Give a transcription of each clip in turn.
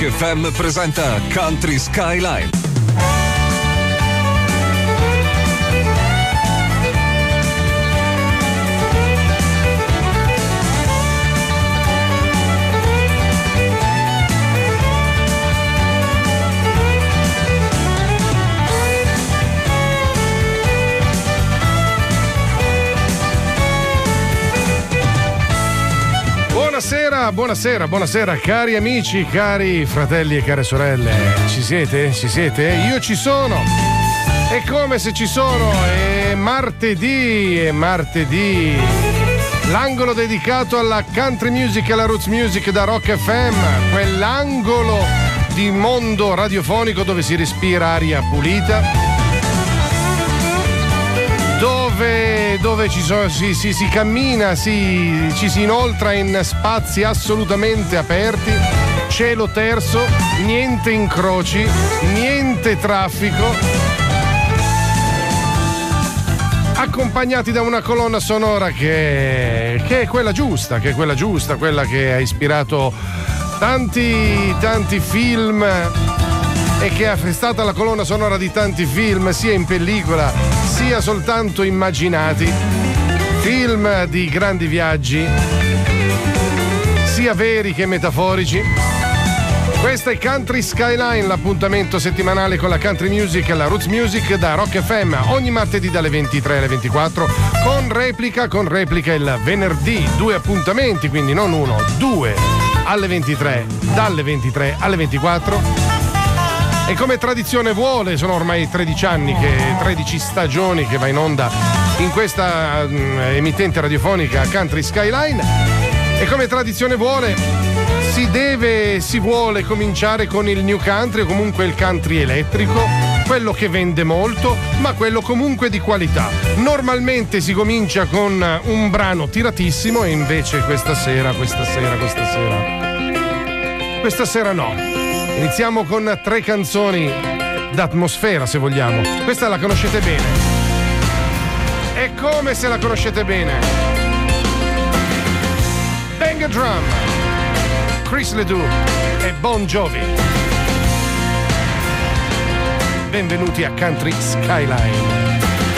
Rock FM presenta Country Skyline. Buonasera cari amici, cari fratelli e care sorelle. Ci siete? Io ci sono. È come se ci sono. È martedì. L'angolo dedicato alla country music e alla roots music da Rock FM. Quell'angolo di mondo radiofonico dove si respira aria pulita. Dove si cammina, ci si inoltra in spazi assolutamente aperti, cielo terzo, niente incroci, niente traffico, accompagnati da una colonna sonora che è quella giusta, quella che ha ispirato tanti film e che è stata la colonna sonora di tanti film, sia in pellicola sia soltanto immaginati, film di grandi viaggi, sia veri che metaforici. Questa è Country Skyline, l'appuntamento settimanale con la country music e la roots music da Rock FM, ogni martedì dalle 23 alle 24, con replica il venerdì, 2 appuntamenti, quindi non uno, 2 alle 23, dalle 23 alle 24. E come tradizione vuole, sono ormai 13 stagioni che va in onda in questa emittente radiofonica Country Skyline. E come tradizione vuole, si vuole cominciare con il new country o comunque il country elettrico, quello che vende molto, ma quello comunque di qualità. Normalmente si comincia con un brano tiratissimo e invece questa sera no. Iniziamo con 3 canzoni d'atmosfera, se vogliamo. Questa la conoscete bene. E come se la conoscete bene? Bang a Drum, Chris Ledoux e Bon Jovi. Benvenuti a Country Skyline.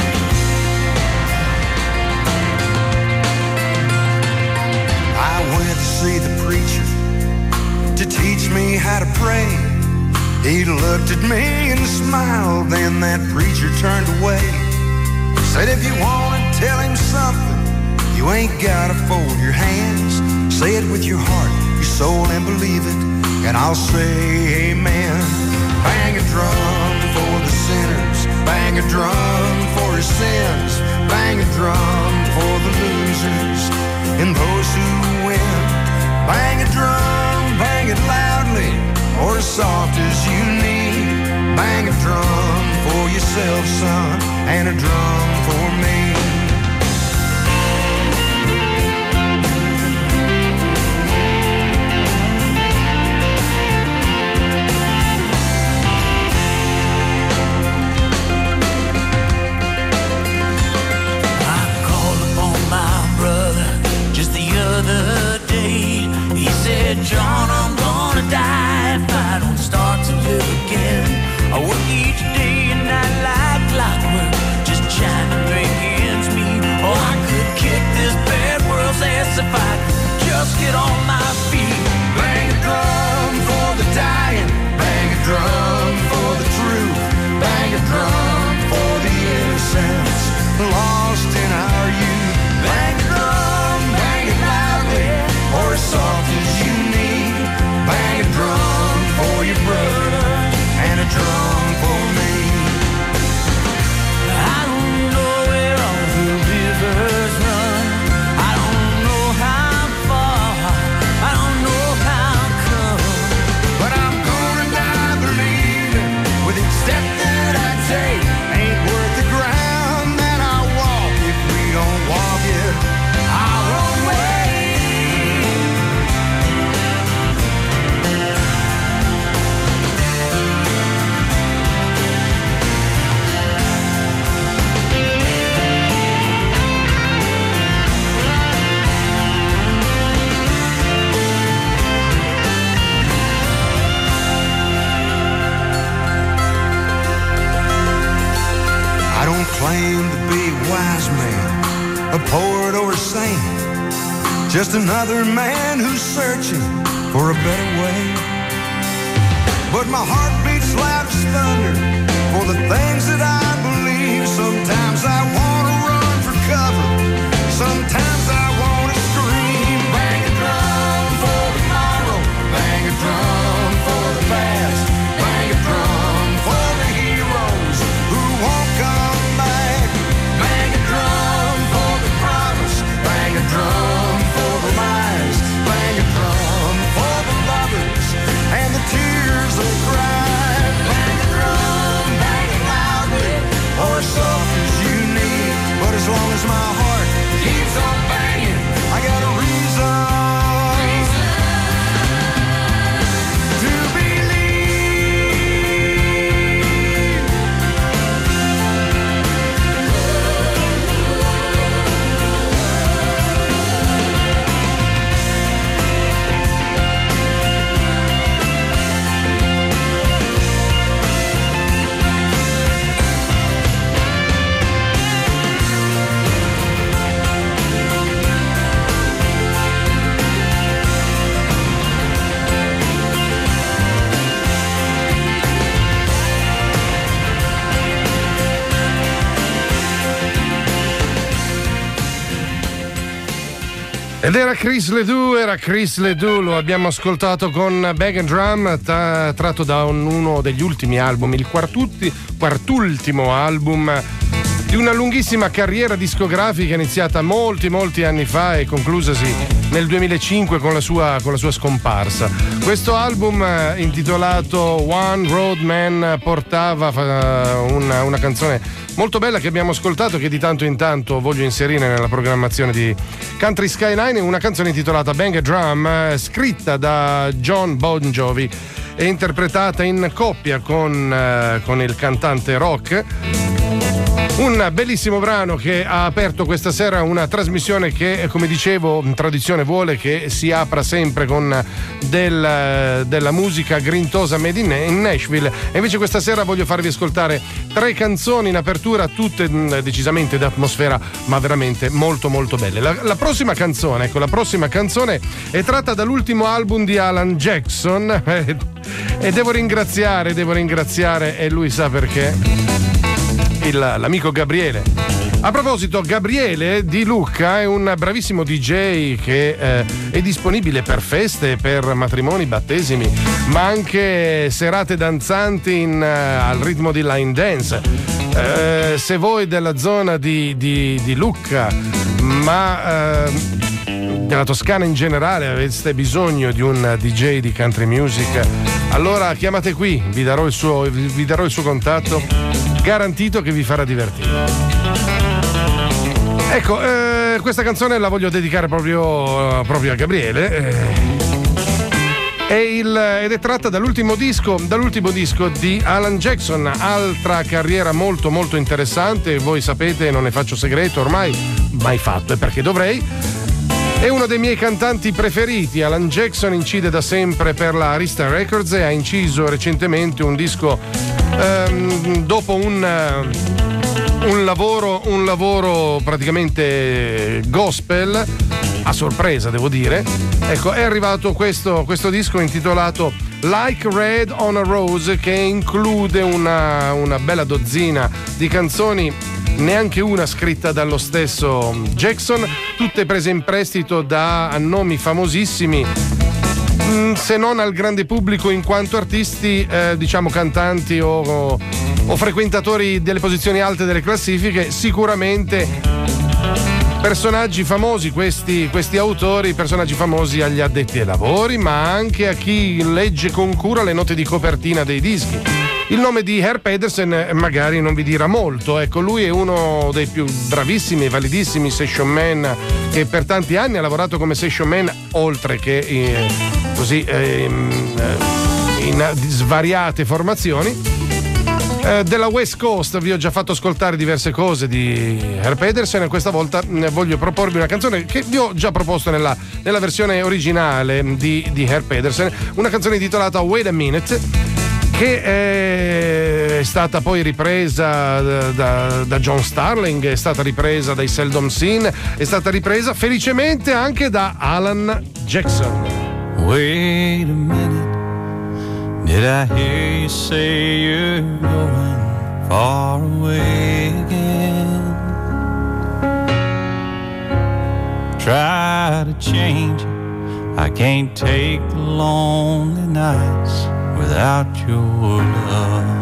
I went to see the preacher to teach me how to pray. He looked at me and smiled, then that preacher turned away. Said if you want to tell him something, you ain't gotta fold your hands. Say it with your heart, your soul, and believe it, and I'll say amen. Bang a drum for the sinners, bang a drum for his sins, bang a drum for the losers and those who win. Bang a drum, bang it loudly or as soft as you need. Bang a drum for yourself, son, and a drum for me. I called upon my brother just the other day. He said, John, I'm gonna die if I don't start to live again. I work each day and night like clockwork, just trying to make ends meet. Oh, I could kick this bad world's ass if I could just get on my feet. Bang a drum for the dying, bang a drum for the truth, bang a drum for the innocents lost in our youth. Bang a drum, bang it loudly or as soft as you need. Bang a drum for your brother and a drum for me. I don't know where all the rivers run, I don't know how far, I just another man who's searching for a better way. But my heart beats loud as thunder for the things that I believe. Sometimes I want to run for cover, sometimes I want to scream. Bang a drum for tomorrow, bang a drum for the past, bang a drum for the heroes who won't come back. Bang a drum for the promise, bang a drum for the lies, bang a drum for the lovers and the tears they cried. Bang a drum, bang it loudly or as soft as you need. But as long as my heart keeps on banging, I got a reason to believe. Ed era Chris Ledoux, lo abbiamo ascoltato con Bang and Drum, tratto da uno degli ultimi album, il quartultimo album di una lunghissima carriera discografica iniziata molti anni fa e conclusasi nel 2005 con la sua scomparsa. Questo album intitolato One Road Man portava una canzone molto bella che abbiamo ascoltato, che di tanto in tanto voglio inserire nella programmazione di Country Skyline, una canzone intitolata Bang a Drum, scritta da John Bon Jovi e interpretata in coppia con il cantante rock. Un bellissimo brano che ha aperto questa sera una trasmissione che, come dicevo, tradizione vuole che si apra sempre con della musica grintosa made in Nashville, e invece questa sera voglio farvi ascoltare 3 canzoni in apertura, tutte decisamente d'atmosfera ma veramente molto belle. La prossima canzone è tratta dall'ultimo album di Alan Jackson e devo ringraziare, e lui sa perché, l'amico Gabriele. A proposito, Gabriele di Lucca è un bravissimo DJ che è disponibile per feste, per matrimoni, battesimi, ma anche serate danzanti al ritmo di line dance. Se voi della zona di Lucca, ma della Toscana in generale, aveste bisogno di un DJ di country music, allora chiamate qui, vi darò il suo contatto, garantito che vi farà divertire. Ecco, questa canzone la voglio dedicare proprio a Gabriele, ed è tratta dall'ultimo disco di Alan Jackson, altra carriera molto interessante. Voi sapete, non ne faccio segreto ormai, mai fatto, e perché dovrei. È uno dei miei cantanti preferiti. Alan Jackson incide da sempre per la Arista Records e ha inciso recentemente un disco dopo un lavoro praticamente gospel, a sorpresa devo dire. Ecco, è arrivato questo disco intitolato Like Red on a Rose, che include una bella dozzina di canzoni, neanche una scritta dallo stesso Jackson, tutte prese in prestito da nomi famosissimi, se non al grande pubblico in quanto artisti, diciamo cantanti o frequentatori delle posizioni alte delle classifiche, sicuramente personaggi famosi, questi autori, personaggi famosi agli addetti ai lavori, ma anche a chi legge con cura le note di copertina dei dischi. Il nome di Herb Pedersen magari non vi dirà molto, ecco, lui è uno dei più bravissimi e validissimi session man che per tanti anni ha lavorato come session man, oltre che in svariate formazioni. Della West Coast vi ho già fatto ascoltare diverse cose di Herb Pedersen, e questa volta voglio proporvi una canzone che vi ho già proposto nella versione originale di Herb Pedersen, una canzone intitolata Wait a Minute, che è stata poi ripresa da John Starling, è stata ripresa dai Seldom Scene, è stata ripresa felicemente anche da Alan Jackson. Wait a minute, did I hear you say you're going far away again? Try to change it, I can't take the lonely nights without your love.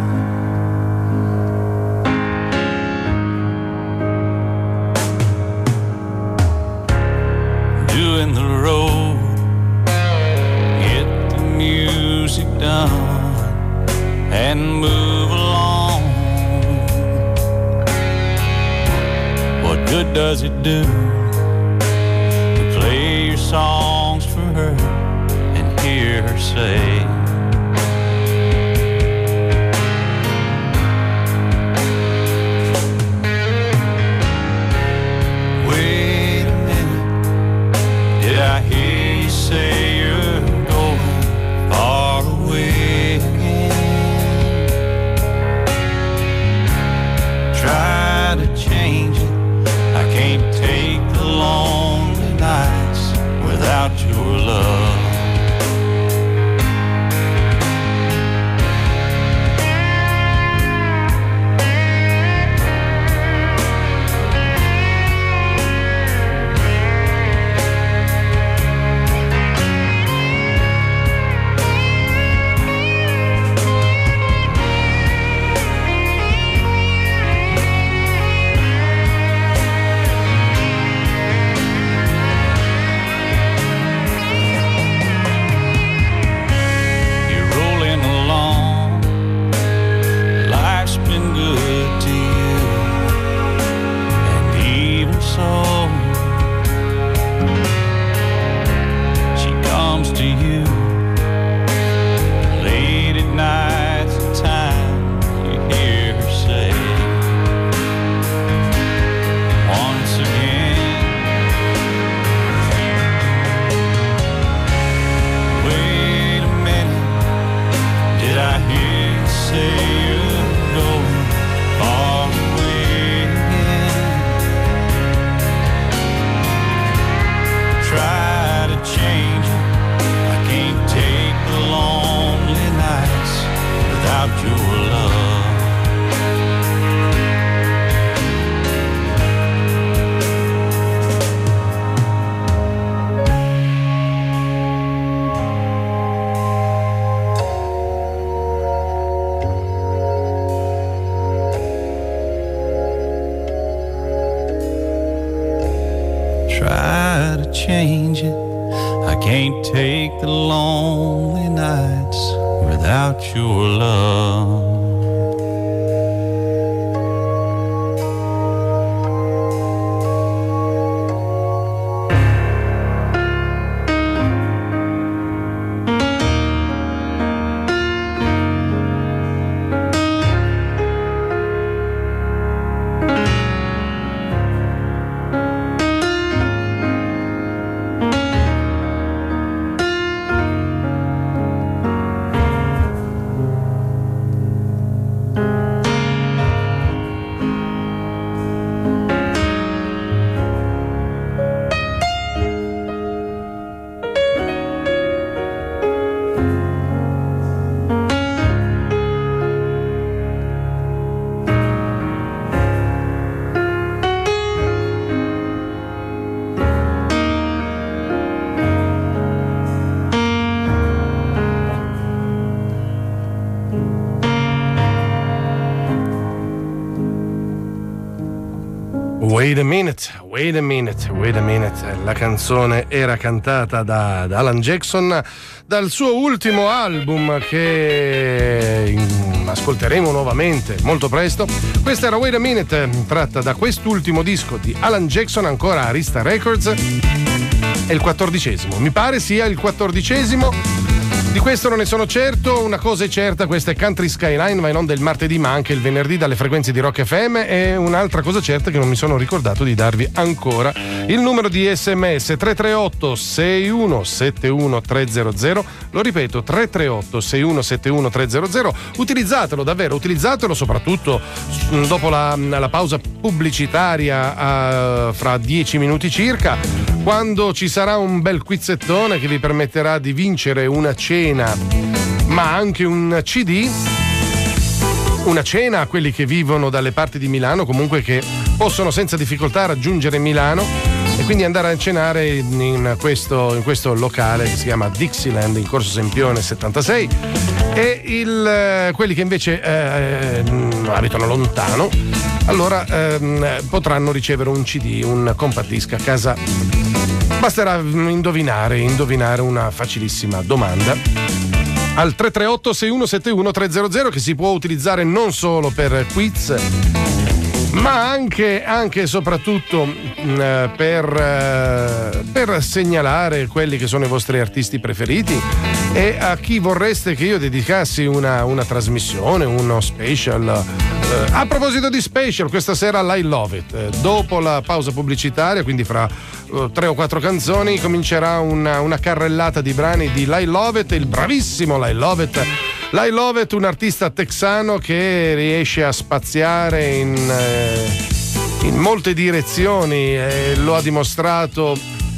Doing the road, get the music done and move along. What good does it do to play your songs for her and hear her say, wait a minute, did I hear you say you're going far away again? Try to change it, I can't take the lonely nights without your love. Change it, I can't take the lonely nights without your love. Wait a minute. La canzone era cantata da Alan Jackson dal suo ultimo album che ascolteremo nuovamente molto presto. Questa era Wait a Minute, tratta da quest'ultimo disco di Alan Jackson, ancora Arista Records. È il 14esimo, mi pare sia il 14esimo. Di questo non ne sono certo, una cosa è certa, questa è Country Skyline, va in onda il martedì ma anche il venerdì dalle frequenze di Rock FM, e un'altra cosa certa che non mi sono ricordato di darvi ancora il numero di SMS 338 6171 300, lo ripeto 338 6171 300, utilizzatelo davvero, utilizzatelo soprattutto dopo la pausa pubblicitaria fra 10 minuti circa, quando ci sarà un bel quizzettone che vi permetterà di vincere una cena, ma anche un CD, una cena a quelli che vivono dalle parti di Milano, comunque che possono senza difficoltà raggiungere Milano e quindi andare a cenare in questo locale che si chiama Dixieland in Corso Sempione 76, e quelli che invece abitano lontano, allora potranno ricevere un CD, un compact disc a casa. Basterà indovinare una facilissima domanda al 338 6171 300, che si può utilizzare non solo per quiz ma anche e soprattutto per segnalare quelli che sono i vostri artisti preferiti, e a chi vorreste che io dedicassi una trasmissione, uno special. A proposito di special, questa sera I Love It, dopo la pausa pubblicitaria, quindi fra 3 o 4 canzoni, comincerà una carrellata di brani di I Love It, il bravissimo I Love It. I Love It, un artista texano che riesce a spaziare in molte direzioni, e lo ha dimostrato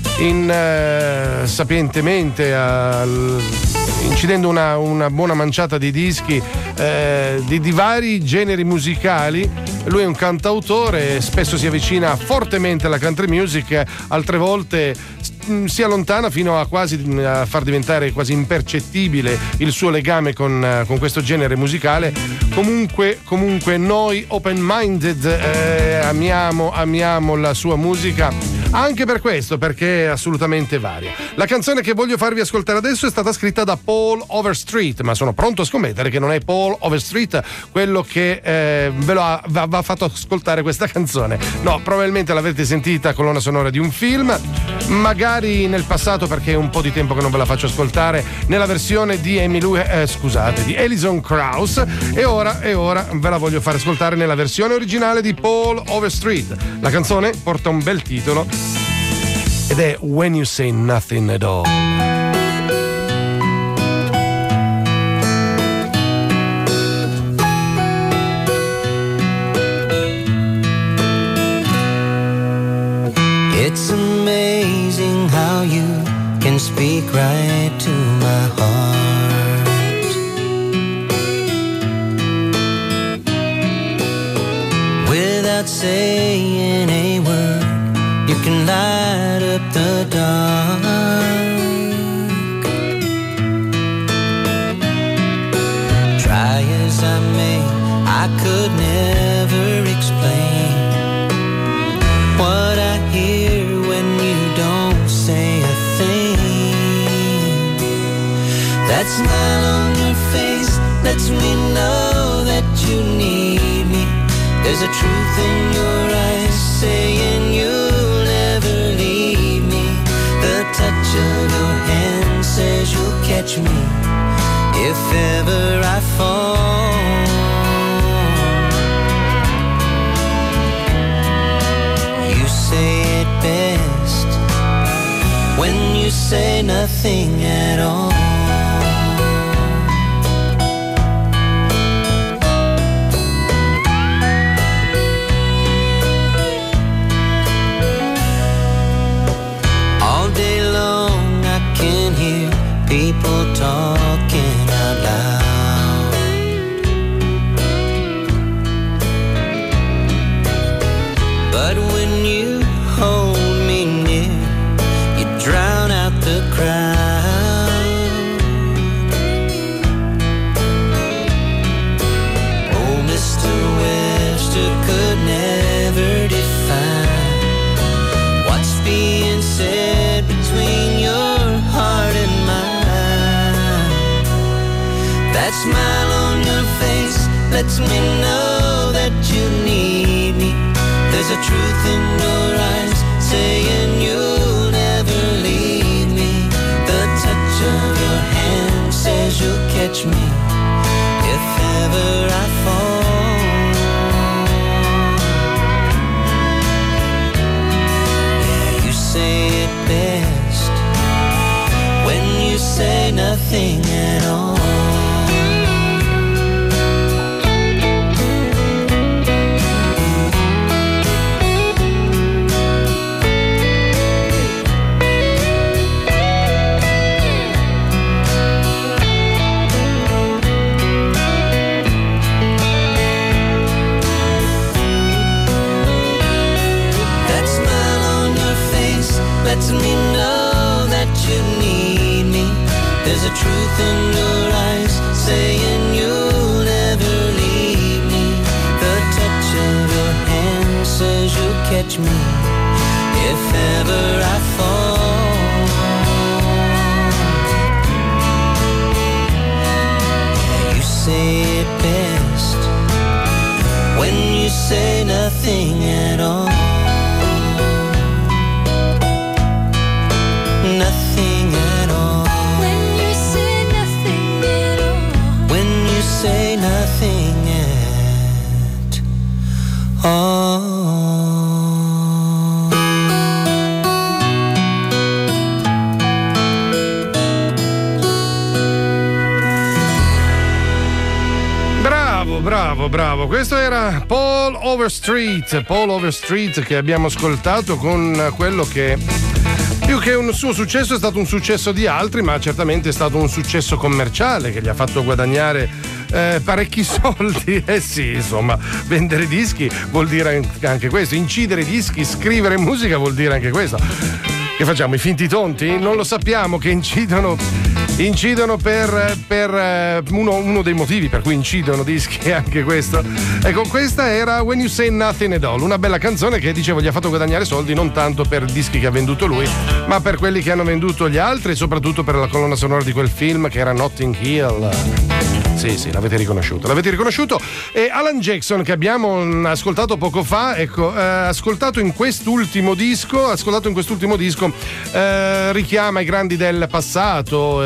sapientemente, incidendo una buona manciata di dischi di vari generi musicali. Lui è un cantautore, spesso si avvicina fortemente alla country music, altre volte si allontana fino a far diventare quasi impercettibile il suo legame con questo genere musicale. Comunque noi open minded amiamo la sua musica, anche per questo, perché è assolutamente varia. La canzone che voglio farvi ascoltare adesso è stata scritta da Paul Overstreet, ma sono pronto a scommettere che non è Paul Overstreet quello che ve lo ha fatto ascoltare questa canzone. No, probabilmente l'avete sentita colonna sonora di un film, magari nel passato, perché è un po' di tempo che non ve la faccio ascoltare, nella versione di di Alison Krauss, e ora ve la voglio fare ascoltare nella versione originale di Paul Overstreet. La canzone porta un bel titolo ed è When You Say Nothing at All. It's amazing how you can speak right to my heart. Without saying a word, you can light up the dark. Try as I may, I could never explain what I hear when you don't say a thing. That smile on your face lets me know that you need me. There's a truth in your eyes saying you'll never leave me. The touch of your hand says you'll catch me if ever I fall. You say it best when you say nothing at all. People talking out loud, but when you hold me near, you drown out the crowd. Oh, Mr. Webster could never define what's being said between your heart and mine. That smile on your face lets me know that you need me. There's a truth in your eyes saying you'll never leave me. The touch of your hand says say nothing at all. Lets me know that you need me. There's a truth in your eyes saying you'll never leave me. The touch of your hand says you'll catch me if ever I fall. Yeah, you say it best when you say nothing at all. Nothing at all. When you say nothing at all. When you say nothing at all. Bravo. Questo era Paul Overstreet che abbiamo ascoltato con quello che più che un suo successo è stato un successo di altri, ma certamente è stato un successo commerciale che gli ha fatto guadagnare parecchi soldi. Sì, insomma, vendere dischi vuol dire anche questo, incidere dischi, scrivere musica vuol dire anche questo. Che facciamo, i finti tonti? Non lo sappiamo che incidono per uno dei motivi per cui incidono dischi è anche questo. Ecco, questa era When You Say Nothing at All, una bella canzone che, dicevo, gli ha fatto guadagnare soldi non tanto per dischi che ha venduto lui, ma per quelli che hanno venduto gli altri e soprattutto per la colonna sonora di quel film che era Notting Hill. Sì, l'avete riconosciuto. E Alan Jackson, che abbiamo ascoltato poco fa, ecco, ascoltato in quest'ultimo disco, richiama i grandi del passato.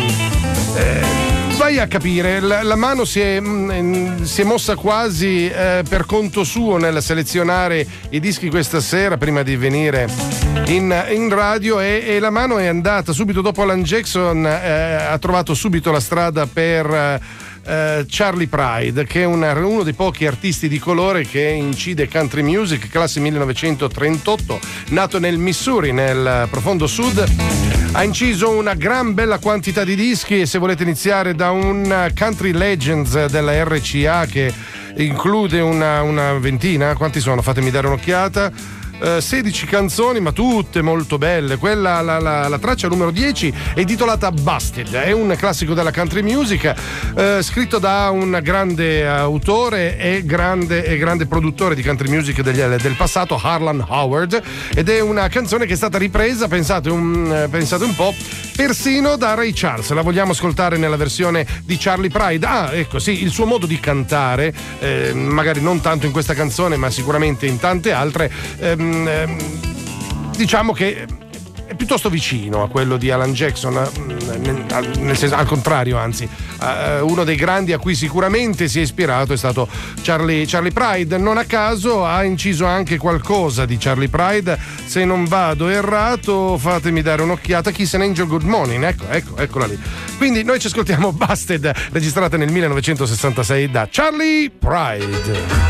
Vai a capire, la mano si è mossa quasi per conto suo nel selezionare i dischi questa sera prima di venire in radio, e la mano è andata subito dopo Alan Jackson, ha trovato subito la strada per Charley Pride, che è uno dei pochi artisti di colore che incide country music, classe 1938, nato nel Missouri, nel profondo sud. Ha inciso una gran bella quantità di dischi, e se volete iniziare da un Country Legends della RCA che include una ventina, quanti sono? Fatemi dare un'occhiata. 16 canzoni, ma tutte molto belle. Quella, la traccia numero 10 è intitolata Busted, è un classico della country music, scritto da un grande autore e grande produttore di country music del passato, Harlan Howard, ed è una canzone che è stata ripresa, pensate un po', persino da Ray Charles. La vogliamo ascoltare nella versione di Charley Pride. Ecco, sì, il suo modo di cantare, magari non tanto in questa canzone ma sicuramente in tante altre, diciamo che è piuttosto vicino a quello di Alan Jackson, nel senso, al contrario, anzi, uno dei grandi a cui sicuramente si è ispirato è stato Charley Pride. Non a caso ha inciso anche qualcosa di Charley Pride, se non vado errato, fatemi dare un'occhiata, Kiss an Angel Good Morning, eccola lì. Quindi noi ci ascoltiamo Busted, registrata nel 1966 da Charley Pride.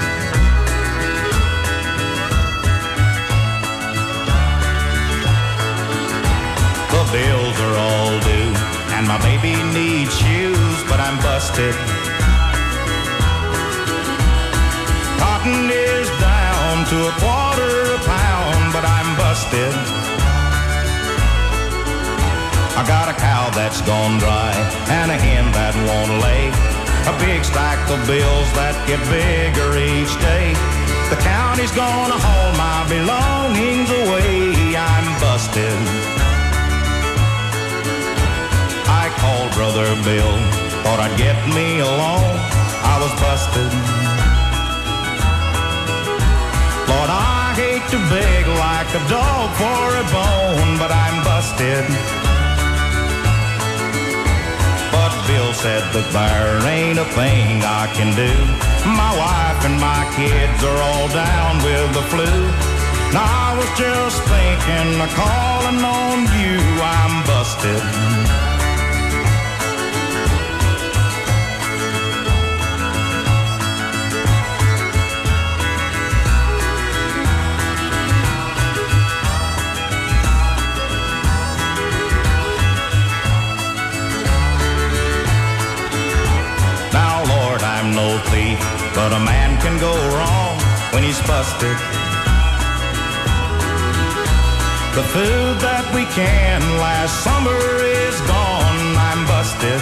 Bills are all due, and my baby needs shoes, but I'm busted. Cotton is down to a quarter a pound, but I'm busted. I got a cow that's gone dry, and a hen that won't lay, a big stack of bills that get bigger each day. The county's gonna haul my belongings away, I'm busted. I called Brother Bill, thought I'd get me along, I was busted. Lord, I hate to beg like a dog for a bone, but I'm busted. But Bill said that there ain't a thing I can do. My wife and my kids are all down with the flu. Now I was just thinking of calling on you, I'm busted. I'm no thief, but a man can go wrong when he's busted. The food that we canned last summer is gone, I'm busted.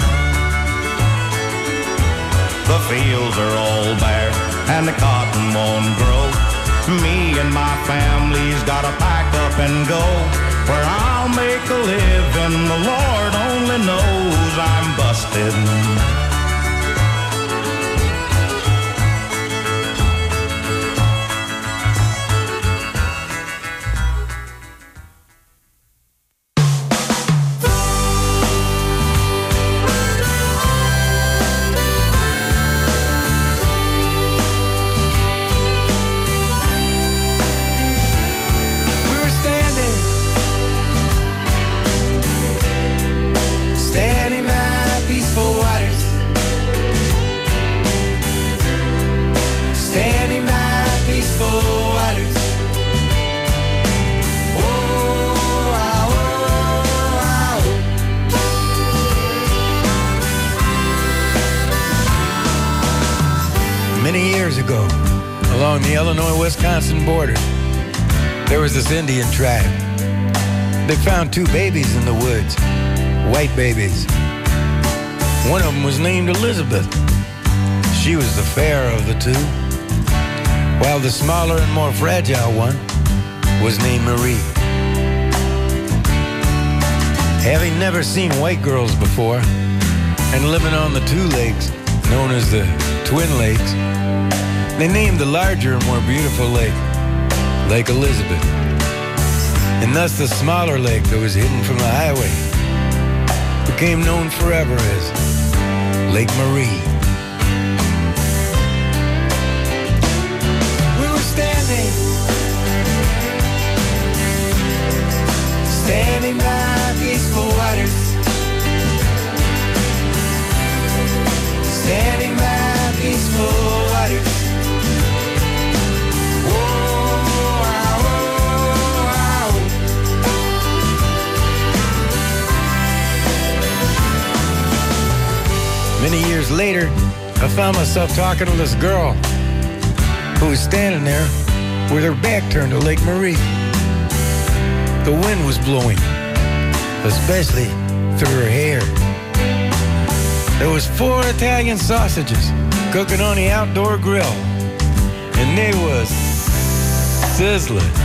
The fields are all bare and the cotton won't grow. Me and my family's gotta pack up and go. Where I'll make a living, the Lord only knows I'm busted. Ago, along the Illinois-Wisconsin border, there was this Indian tribe. They found two babies in the woods, white babies. One of them was named Elizabeth. She was the fairer of the two, while the smaller and more fragile one was named Marie. Having never seen white girls before, and living on the two lakes, known as the Twin Lakes, they named the larger and more beautiful lake, Lake Elizabeth. And thus the smaller lake that was hidden from the highway became known forever as Lake Marie. We were standing by peaceful waters, standing by peaceful waters. Many years later, I found myself talking to this girl who was standing there with her back turned to Lake Marie. The wind was blowing, especially through her hair. There was 4 Italian sausages cooking on the outdoor grill, and they was sizzling.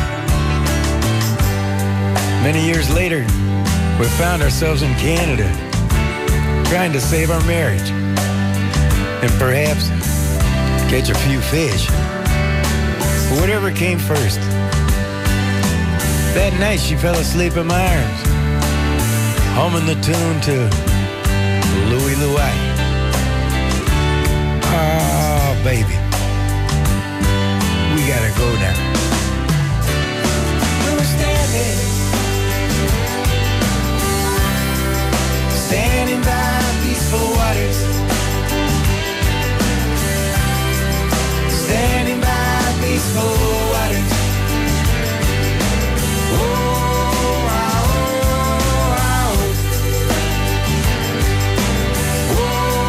Many years later, we found ourselves in Canada, trying to save our marriage and perhaps catch a few fish. But whatever came first. That night she fell asleep in my arms, humming the tune to Louie Louie. Oh, baby, we gotta go now. We were standing by peaceful waters, standing by peaceful waters. Oh, oh, oh, oh,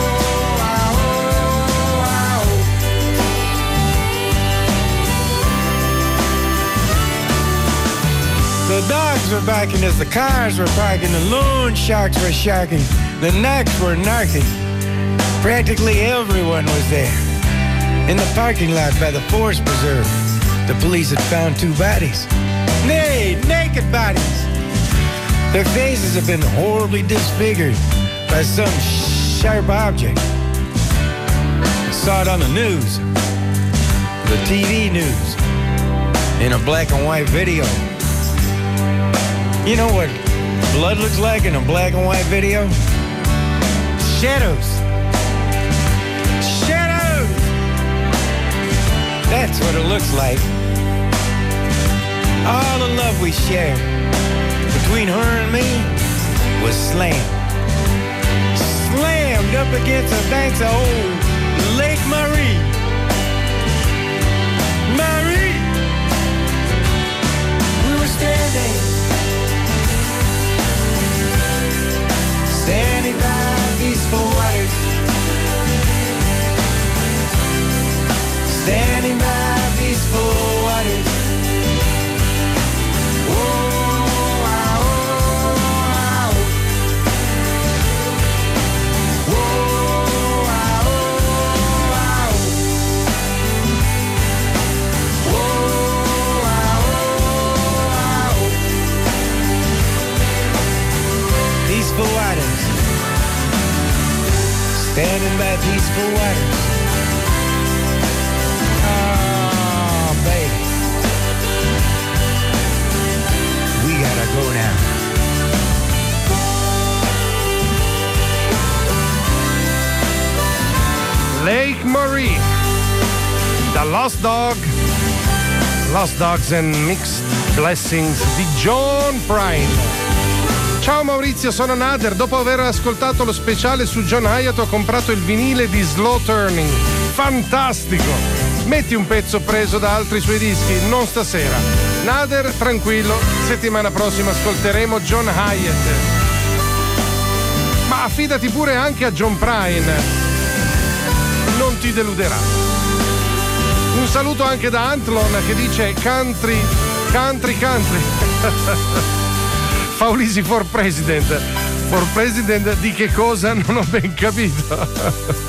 The dogs were barking as the cars were parking, the loan sharks were sharking, the narcs were narking. Practically everyone was there. In the parking lot by the Forest Preserve, the police had found 2 bodies. Nay, naked bodies. Their faces had been horribly disfigured by some sharp object. I saw it on the news, the TV news, in a black and white video. You know what blood looks like in a black and white video? Shadows. Shadows! That's what it looks like. All the love we shared between her and me was slammed. Slammed up against the banks of old Lake Marie. Marie! we were standing by peaceful waters, peaceful waters. Standing by peaceful waters. Oh, baby. We gotta go now. Lake Marie, The Lost Dogs and Mixed Blessings di John Prine. Ciao Maurizio, sono Nader. Dopo aver ascoltato lo speciale su John Hiatt ho comprato il vinile di Slow Turning. Fantastico! Metti un pezzo preso da altri suoi dischi, non stasera. Nader, tranquillo, settimana prossima ascolteremo John Hiatt. Ma affidati pure anche a John Prine. Non ti deluderà. Un saluto anche da Antlon che dice country. Faulisi for president. For president di che cosa? Non ho ben capito.